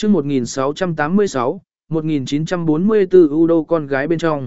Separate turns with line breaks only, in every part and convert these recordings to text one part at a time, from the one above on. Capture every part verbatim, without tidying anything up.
chương một nghìn sáu trăm tám mươi sáu, một nghìn chín trăm bốn mươi tư U Đô con gái bên trong.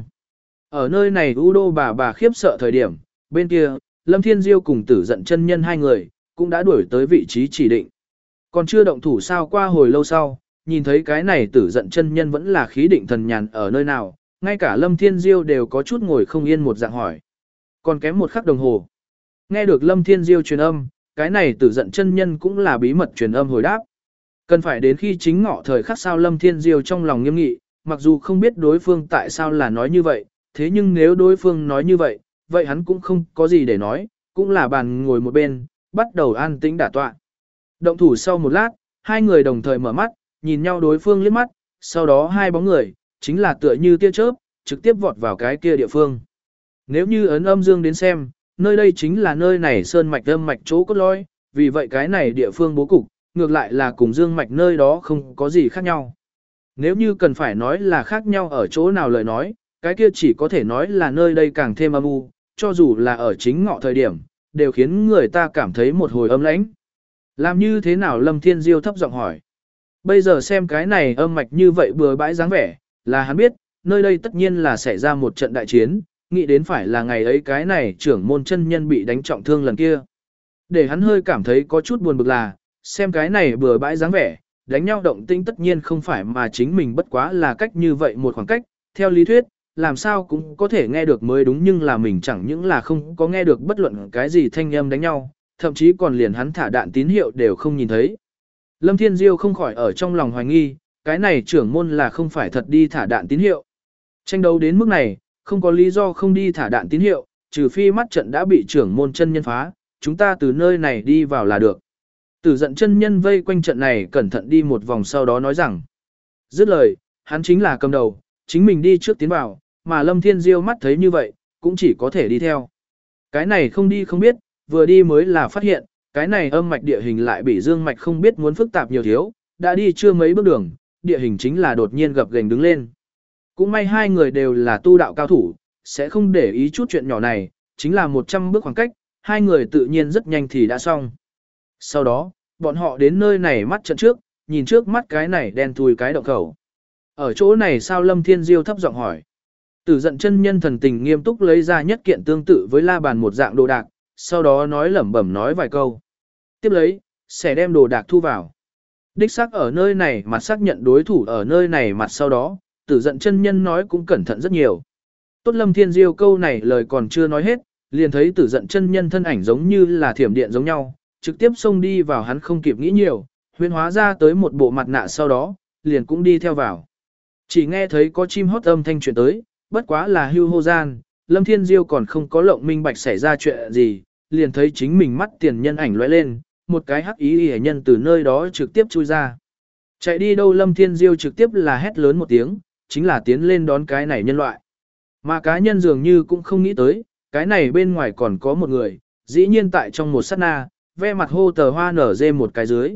Ở nơi này U Đô bà bà khiếp sợ thời điểm, bên kia, Lâm Thiên Diêu cùng Tử Dận chân nhân hai người, cũng đã đuổi tới vị trí chỉ định. Còn chưa động thủ sao qua hồi lâu sau, nhìn thấy cái này Tử Dận chân nhân vẫn là khí định thần nhàn ở nơi nào, ngay cả Lâm Thiên Diêu đều có chút ngồi không yên một dạng hỏi. Còn kém một khắc đồng hồ. Nghe được Lâm Thiên Diêu truyền âm, cái này Tử Dận chân nhân cũng là bí mật truyền âm hồi đáp. Cần phải đến khi chính ngọ thời khắc sao Lâm Thiên Diêu trong lòng nghiêm nghị, mặc dù không biết đối phương tại sao là nói như vậy, thế nhưng nếu đối phương nói như vậy, vậy hắn cũng không có gì để nói, cũng là bàn ngồi một bên, bắt đầu an tĩnh đả tọa. Động thủ sau một lát, hai người đồng thời mở mắt, nhìn nhau đối phương liếc mắt, sau đó hai bóng người, chính là tựa như tia chớp, trực tiếp vọt vào cái kia địa phương. Nếu như ấn âm dương đến xem, nơi đây chính là nơi này sơn mạch âm mạch chỗ cốt lõi, vì vậy cái này địa phương bố cục, ngược lại là cùng dương mạch nơi đó không có gì khác nhau. Nếu như cần phải nói là khác nhau ở chỗ nào lời nói, cái kia chỉ có thể nói là nơi đây càng thêm âm u, cho dù là ở chính ngọ thời điểm, đều khiến người ta cảm thấy một hồi âm lãnh. Làm như thế nào Lâm Thiên Diêu thấp giọng hỏi. Bây giờ xem cái này âm mạch như vậy bừa bãi dáng vẻ, là hắn biết, nơi đây tất nhiên là xảy ra một trận đại chiến, nghĩ đến phải là ngày ấy cái này trưởng môn chân nhân bị đánh trọng thương lần kia. Để hắn hơi cảm thấy có chút buồn bực là, xem cái này bừa bãi dáng vẻ, đánh nhau động tĩnh tất nhiên không phải mà chính mình bất quá là cách như vậy một khoảng cách, theo lý thuyết, làm sao cũng có thể nghe được mới đúng nhưng là mình chẳng những là không có nghe được bất luận cái gì thanh âm đánh nhau, thậm chí còn liền hắn thả đạn tín hiệu đều không nhìn thấy. Lâm Thiên Diêu không khỏi ở trong lòng hoài nghi, cái này trưởng môn là không phải thật đi thả đạn tín hiệu. Tranh đấu đến mức này, không có lý do không đi thả đạn tín hiệu, trừ phi mắt trận đã bị trưởng môn chân nhân phá, chúng ta từ nơi này đi vào là được. Tử Dận chân nhân vây quanh trận này cẩn thận đi một vòng sau đó nói rằng, dứt lời, hắn chính là cầm đầu, chính mình đi trước tiến vào, mà Lâm Thiên Diêu mắt thấy như vậy, cũng chỉ có thể đi theo. Cái này không đi không biết, vừa đi mới là phát hiện, cái này âm mạch địa hình lại bị dương mạch không biết muốn phức tạp nhiều thiếu, đã đi chưa mấy bước đường, địa hình chính là đột nhiên gập ghềnh đứng lên. Cũng may hai người đều là tu đạo cao thủ, sẽ không để ý chút chuyện nhỏ này, chính là một trăm bước khoảng cách, hai người tự nhiên rất nhanh thì đã xong. Sau đó, bọn họ đến nơi này mắt trận trước, nhìn trước mắt cái này đen thui cái động khẩu. Ở chỗ này sao Lâm Thiên Diêu thấp giọng hỏi. Tử Dận chân nhân thần tình nghiêm túc lấy ra nhất kiện tương tự với la bàn một dạng đồ đạc, sau đó nói lẩm bẩm nói vài câu. Tiếp lấy, sẽ đem đồ đạc thu vào. Đích xác ở nơi này mặt xác nhận đối thủ ở nơi này mặt sau đó, Tử Dận chân nhân nói cũng cẩn thận rất nhiều. Tốt Lâm Thiên Diêu câu này lời còn chưa nói hết, liền thấy Tử Dận chân nhân thân ảnh giống như là thiểm điện giống nhau, trực tiếp xông đi vào hắn không kịp nghĩ nhiều, huyễn hóa ra tới một bộ mặt nạ sau đó, liền cũng đi theo vào. Chỉ nghe thấy có chim hót âm thanh truyền tới, bất quá là hưu hô gian, Lâm Thiên Diêu còn không có lộng minh bạch xảy ra chuyện gì, liền thấy chính mình mắt tiền nhân ảnh lóe lên, một cái hắc ý hề nhân từ nơi đó trực tiếp chui ra. Chạy đi đâu Lâm Thiên Diêu trực tiếp là hét lớn một tiếng, chính là tiến lên đón cái này nhân loại. Mà cá nhân dường như cũng không nghĩ tới, cái này bên ngoài còn có một người, dĩ nhiên tại trong một sát na, ve mặt hô tờ hoa nở dê một cái dưới.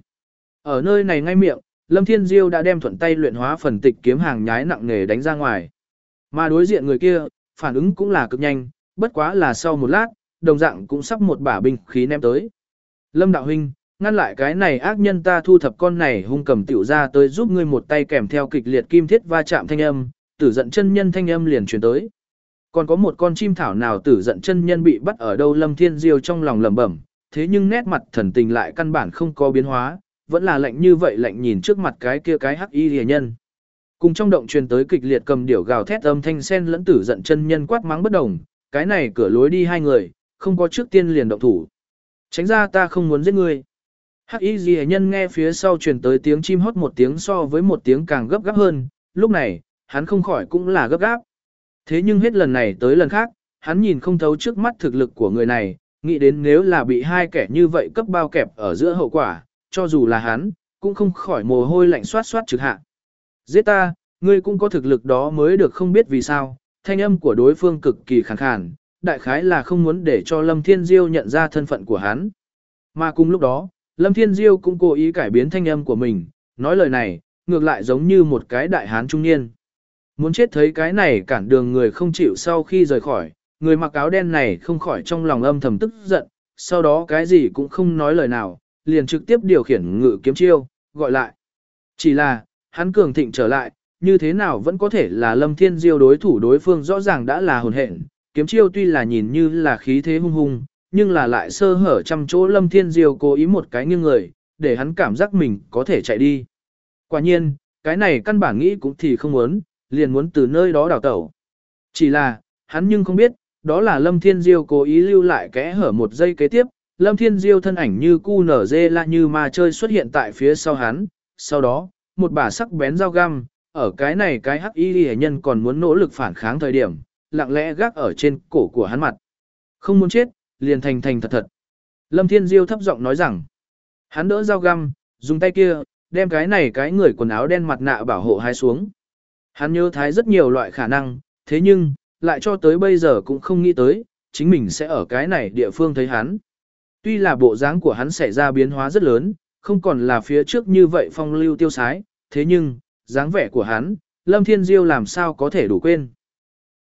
Ở nơi này ngay miệng, Lâm Thiên Diêu đã đem thuận tay luyện hóa phần tịch kiếm hàng nhái nặng nề đánh ra ngoài. Mà đối diện người kia, phản ứng cũng là cực nhanh, bất quá là sau một lát, đồng dạng cũng sắp một bả binh khí ném tới. Lâm đạo huynh, ngăn lại cái này ác nhân ta thu thập con này hung cầm tiểu ra tới giúp ngươi một tay kèm theo kịch liệt kim thiết va chạm thanh âm, Tử Dận chân nhân thanh âm liền truyền tới. Còn có một con chim thảo nào Tử Dận chân nhân bị bắt ở đâu Lâm Thiên Diêu trong lòng lẩm bẩm, thế nhưng nét mặt thần tình lại căn bản không có biến hóa, vẫn là lạnh như vậy lạnh nhìn trước mặt cái kia cái hắc y rìa nhân. Cùng trong động truyền tới kịch liệt cầm điểu gào thét âm thanh sen lẫn Tử Dận chân nhân quát mắng bất đồng, cái này cửa lối đi hai người, không có trước tiên liền động thủ. Tránh ra ta không muốn giết ngươi. Hắc y rìa nhân nghe phía sau truyền tới tiếng chim hót một tiếng so với một tiếng càng gấp gáp hơn, lúc này, hắn không khỏi cũng là gấp gáp. Thế nhưng hết lần này tới lần khác, hắn nhìn không thấu trước mắt thực lực của người này, nghĩ đến nếu là bị hai kẻ như vậy cấp bao kẹp ở giữa hậu quả, cho dù là hắn, cũng không khỏi mồ hôi lạnh xoát xoát trực hạ. Giết ta, ngươi cũng có thực lực đó mới được không biết vì sao, thanh âm của đối phương cực kỳ khàn khàn, đại khái là không muốn để cho Lâm Thiên Diêu nhận ra thân phận của hắn. Mà cùng lúc đó, Lâm Thiên Diêu cũng cố ý cải biến thanh âm của mình, nói lời này, ngược lại giống như một cái đại hán trung niên. Muốn chết thấy cái này cản đường người không chịu sau khi rời khỏi, người mặc áo đen này không khỏi trong lòng âm thầm tức giận, sau đó cái gì cũng không nói lời nào, liền trực tiếp điều khiển ngự kiếm chiêu, gọi lại. Chỉ là, hắn cường thịnh trở lại, như thế nào vẫn có thể là Lâm Thiên Diêu đối thủ, đối phương rõ ràng đã là hồn hện, kiếm chiêu tuy là nhìn như là khí thế hung hung, nhưng là lại sơ hở trăm chỗ. Lâm Thiên Diêu cố ý một cái nghiêng người, để hắn cảm giác mình có thể chạy đi. Quả nhiên, cái này căn bản nghĩ cũng thì không muốn, liền muốn từ nơi đó đào tẩu. Chỉ là, hắn nhưng không biết, đó là Lâm Thiên Diêu cố ý lưu lại kẽ hở một giây kế tiếp, Lâm Thiên Diêu thân ảnh như cu nở dê la như ma chơi xuất hiện tại phía sau hắn, sau đó, một bả sắc bén dao găm, ở cái này cái hắc y hệ nhân còn muốn nỗ lực phản kháng thời điểm, lặng lẽ gác ở trên cổ của hắn mặt. Không muốn chết, liền thành thành thật thật. Lâm Thiên Diêu thấp giọng nói rằng, hắn đỡ dao găm, dùng tay kia, đem cái này cái người quần áo đen mặt nạ bảo hộ hai xuống. Hắn nhớ thái rất nhiều loại khả năng, thế nhưng, lại cho tới bây giờ cũng không nghĩ tới, chính mình sẽ ở cái này địa phương thấy hắn. Tuy là bộ dáng của hắn xảy ra biến hóa rất lớn, không còn là phía trước như vậy phong lưu tiêu sái, thế nhưng, dáng vẻ của hắn, Lâm Thiên Diêu làm sao có thể đủ quên.